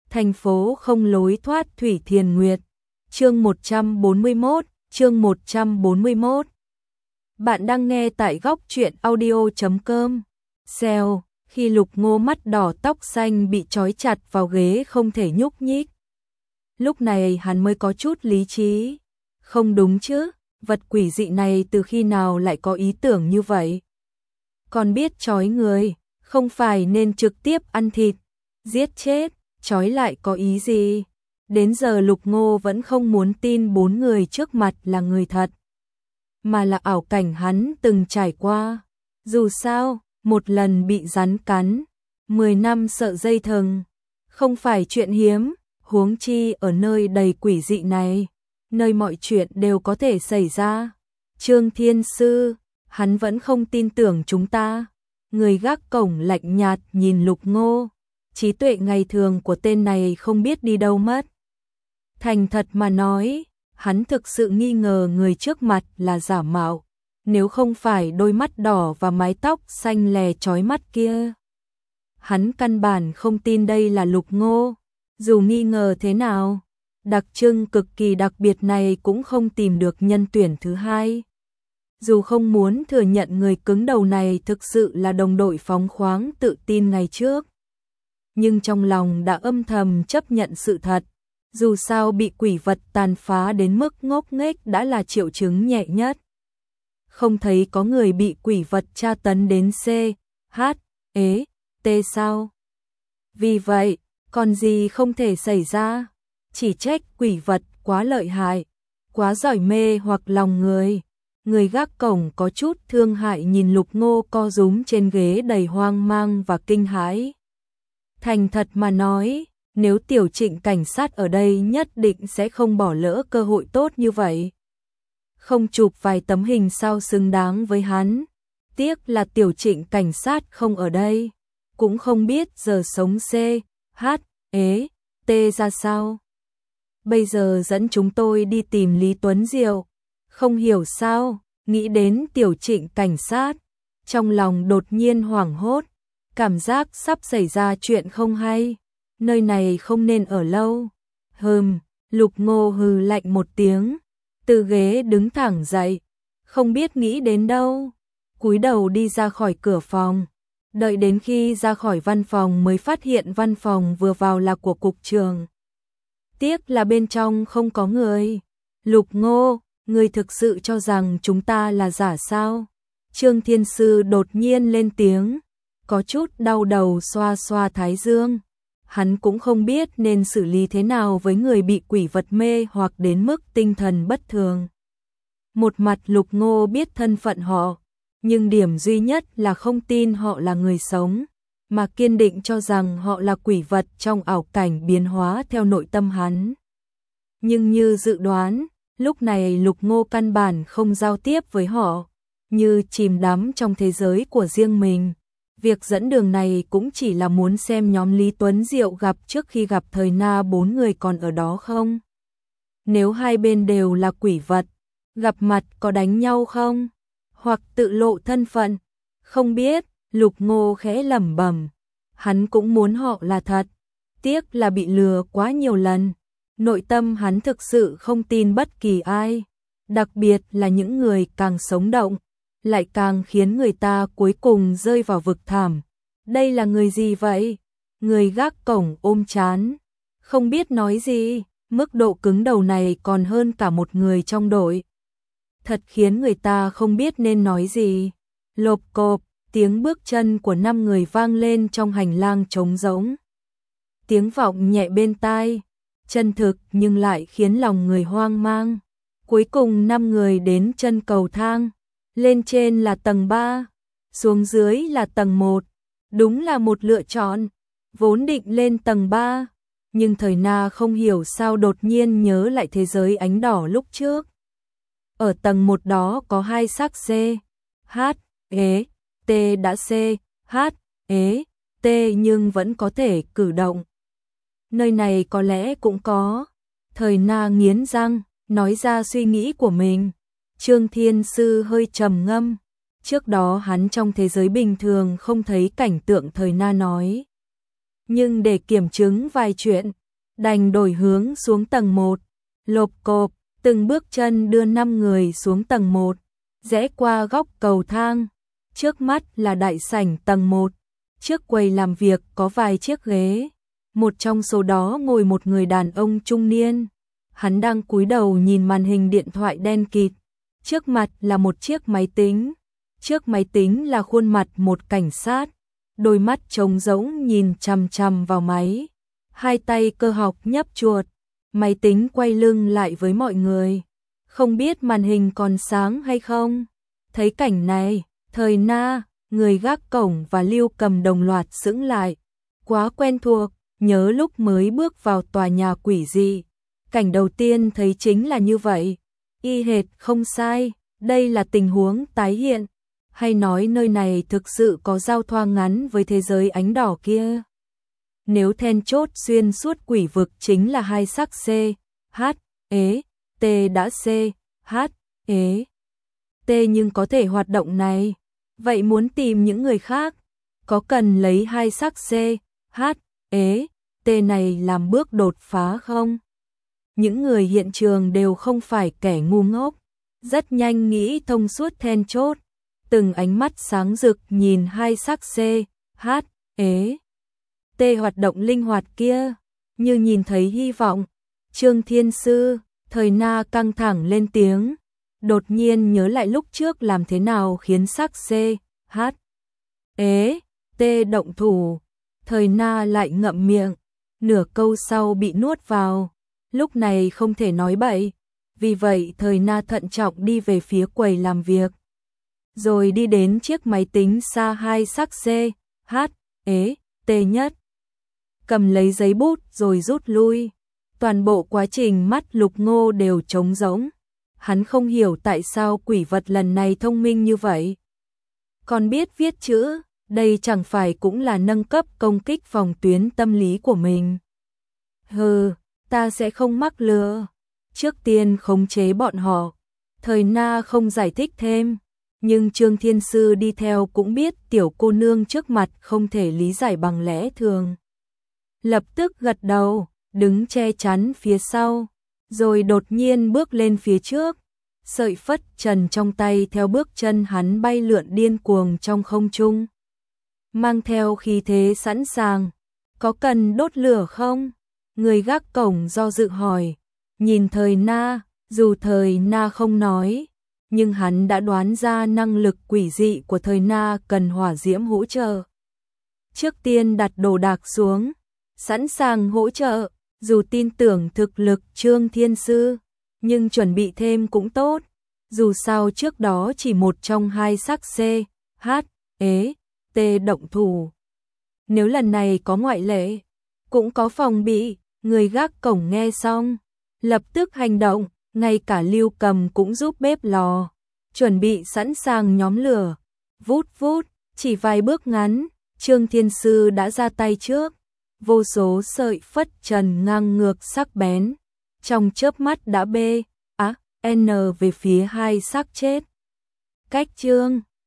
Thành phố không lối thoát Thủy Thiền Nguyệt. Chương 141. Bạn đang nghe tại góc truyện audio.com. Xèo, khi Lục Ngô mắt đỏ tóc xanh bị trói chặt vào ghế không thể nhúc nhích. Lúc này hắn mới có chút lý trí. Không đúng chứ, vật quỷ dị này từ khi nào lại có ý tưởng như vậy? Còn biết trói người, không phải nên trực tiếp ăn thịt, giết chết, trói lại có ý gì? Đến giờ Lục Ngô vẫn không muốn tin 4 người trước mặt là người thật, mà là ảo cảnh hắn từng trải qua. Dù sao, một lần bị rắn cắn, 10 năm sợ dây thừng, không phải chuyện hiếm, huống chi ở nơi đầy quỷ dị này, nơi mọi chuyện đều có thể xảy ra. Trương Thiên Sư, hắn vẫn không tin tưởng chúng ta. Người gác cổng lạnh nhạt nhìn Lục Ngô, trí tuệ ngày thường của tên này không biết đi đâu mất. Thành thật mà nói, hắn thực sự nghi ngờ người trước mặt là giả mạo, nếu không phải đôi mắt đỏ và mái tóc xanh lè chói mắt kia. Hắn căn bản không tin đây là Lục Ngô, dù nghi ngờ thế nào, đặc trưng cực kỳ đặc biệt này cũng không tìm được nhân tuyển thứ hai. Dù không muốn thừa nhận người cứng đầu này thực sự là đồng đội phóng khoáng tự tin ngày trước, nhưng trong lòng đã âm thầm chấp nhận sự thật. Dù sao bị quỷ vật tàn phá đến mức ngốc nghếch đã là triệu chứng nhẹ nhất. Không thấy có người bị quỷ vật tra tấn đến C, H, ế, T sao? Vì vậy, còn gì không thể xảy ra? Chỉ trách quỷ vật quá lợi hại, quá giỏi mê hoặc lòng người. Người gác cổng có chút thương hại nhìn Lục Ngô co rúm trên ghế đầy hoang mang và kinh hãi. Thành thật mà nói, nếu Tiểu Trịnh cảnh sát ở đây nhất định sẽ không bỏ lỡ cơ hội tốt như vậy. Không chụp vài tấm hình sao xứng đáng với hắn. Tiếc là Tiểu Trịnh cảnh sát không ở đây, cũng không biết giờ sống C, H, ế, T ra sao. Bây giờ dẫn chúng tôi đi tìm Lý Tuấn Diệu. Không hiểu sao, nghĩ đến Tiểu Trịnh cảnh sát, trong lòng đột nhiên hoảng hốt, cảm giác sắp xảy ra chuyện không hay. Nơi này không nên ở lâu. Lục Ngô hừ lạnh một tiếng, từ ghế đứng thẳng dậy, không biết nghĩ đến đâu, cúi đầu đi ra khỏi cửa phòng. Đợi đến khi ra khỏi văn phòng mới phát hiện văn phòng vừa vào là của cục trưởng. Tiếc là bên trong không có người. Lục Ngô, người thực sự cho rằng chúng ta là giả sao? Trương Thiên Sư đột nhiên lên tiếng, có chút đau đầu xoa xoa thái dương. Hắn cũng không biết nên xử lý thế nào với người bị quỷ vật mê hoặc đến mức tinh thần bất thường. Một mặt Lục Ngô biết thân phận họ, nhưng điểm duy nhất là không tin họ là người sống, mà kiên định cho rằng họ là quỷ vật trong ảo cảnh biến hóa theo nội tâm hắn. Nhưng như dự đoán, lúc này Lục Ngô căn bản không giao tiếp với họ, như chìm đắm trong thế giới của riêng mình. Việc dẫn đường này cũng chỉ là muốn xem nhóm Lý Tuấn Diệu gặp trước khi gặp thời na 4 người còn ở đó không. Nếu hai bên đều là quỷ vật, gặp mặt có đánh nhau không? Hoặc tự lộ thân phận? Không biết, Lục Ngô khẽ lẩm bẩm. Hắn cũng muốn họ là thật, tiếc là bị lừa quá nhiều lần. Nội tâm hắn thực sự không tin bất kỳ ai, đặc biệt là những người càng sống động, lại càng khiến người ta cuối cùng rơi vào vực thẳm. Đây là người gì vậy? Người gác cổng ôm trán, không biết nói gì, mức độ cứng đầu này còn hơn cả một người trong đội. Thật khiến người ta không biết nên nói gì. Lộp cộp, tiếng bước chân của 5 người vang lên trong hành lang trống rỗng. Tiếng vọng nhẹ bên tai, chân thực nhưng lại khiến lòng người hoang mang. Cuối cùng 5 người đến chân cầu thang. Lên trên là tầng 3, xuống dưới là tầng 1. Đúng là một lựa chọn. Vốn định lên tầng 3, nhưng thời na không hiểu sao đột nhiên nhớ lại thế giới ánh đỏ lúc trước. Ở tầng 1 đó có 2 xác C, H, ế, T đã C, H, ế, T nhưng vẫn có thể cử động. Nơi này có lẽ cũng có. Thời na nghiến răng, nói ra suy nghĩ của mình. Trương Thiên Sư hơi trầm ngâm. Trước đó hắn trong thế giới bình thường không thấy cảnh tượng thời na nói. Nhưng để kiểm chứng vài chuyện, đành đổi hướng xuống tầng 1. Lộp cộp, từng bước chân đưa 5 người xuống tầng 1, rẽ qua góc cầu thang. Trước mắt là đại sảnh tầng 1. Trước quầy làm việc có vài chiếc ghế. Một trong số đó ngồi một người đàn ông trung niên. Hắn đang cúi đầu nhìn màn hình điện thoại đen kịt. Trước mặt là một chiếc máy tính. Trước máy tính là khuôn mặt một cảnh sát. Đôi mắt trống rỗng nhìn chằm chằm vào máy. Hai tay cơ học nhấp chuột. Máy tính quay lưng lại với mọi người. Không biết màn hình còn sáng hay không? Thấy cảnh này, Thời Na, người gác cổng và Lưu Cầm đồng loạt sững lại. Quá quen thuộc, nhớ lúc mới bước vào tòa nhà quỷ dị. Cảnh đầu tiên thấy chính là như vậy. Y hệt không sai, đây là tình huống tái hiện. Hay nói nơi này thực sự có giao thoa ngắn với thế giới ánh đỏ kia. Nếu then chốt xuyên suốt quỷ vực chính là hai sắc C, H, E, T đã C, H, E, T nhưng có thể hoạt động này. Vậy muốn tìm những người khác, có cần lấy hai sắc C, H, E, T này làm bước đột phá không? Những người hiện trường đều không phải kẻ ngu ngốc, rất nhanh nghĩ thông suốt then chốt. Từng ánh mắt sáng rực nhìn hai sắc C, H, E, T hoạt động linh hoạt kia, như nhìn thấy hy vọng. Trương Thiên Sư, Thời Na căng thẳng lên tiếng, đột nhiên nhớ lại lúc trước làm thế nào khiến sắc C, H, E, T động thủ. Thời Na lại ngậm miệng, nửa câu sau bị nuốt vào. Lúc này không thể nói bậy, vì vậy Thời Na thận trọng đi về phía quầy làm việc. Rồi đi đến chiếc máy tính xa hai sắc C, H, E, T nhất. Cầm lấy giấy bút rồi rút lui. Toàn bộ quá trình mắt Lục Ngô đều trống rỗng. Hắn không hiểu tại sao quỷ vật lần này thông minh như vậy. Còn biết viết chữ, đây chẳng phải cũng là nâng cấp công kích phòng tuyến tâm lý của mình. Hừ, ta sẽ không mắc lừa. Trước tiên khống chế bọn họ. Thời Na không giải thích thêm. Nhưng Trương Thiên Sư đi theo cũng biết tiểu cô nương trước mặt không thể lý giải bằng lẽ thường. Lập tức gật đầu, đứng che chắn phía sau, rồi đột nhiên bước lên phía trước. Sợi phất trần trong tay theo bước chân hắn bay lượn điên cuồng trong không trung. Mang theo khí thế sẵn sàng. Có cần đốt lửa không? Người gác cổng do dự hỏi. Nhìn Thời Na, dù Thời Na không nói, nhưng hắn đã đoán ra năng lực quỷ dị của Thời Na cần hỏa diễm hỗ trợ. Trước tiên đặt đồ đạc xuống, sẵn sàng hỗ trợ, dù tin tưởng thực lực Trương Thiên Sư, nhưng chuẩn bị thêm cũng tốt. Dù sao trước đó chỉ một trong hai sắc C, H, E, T động thủ. Nếu lần này có ngoại lệ, cũng có phòng bị. Người gác cổng nghe xong, lập tức hành động, ngay cả Lưu Cầm cũng giúp bếp lò, chuẩn bị sẵn sàng nhóm lửa. Vút vút, chỉ vài bước ngắn, Trương Thiên Sư đã ra tay trước. Vô số sợi phất trần ngang ngược sắc bén, trong chớp mắt đã N về phía hai xác chết. Cách Trương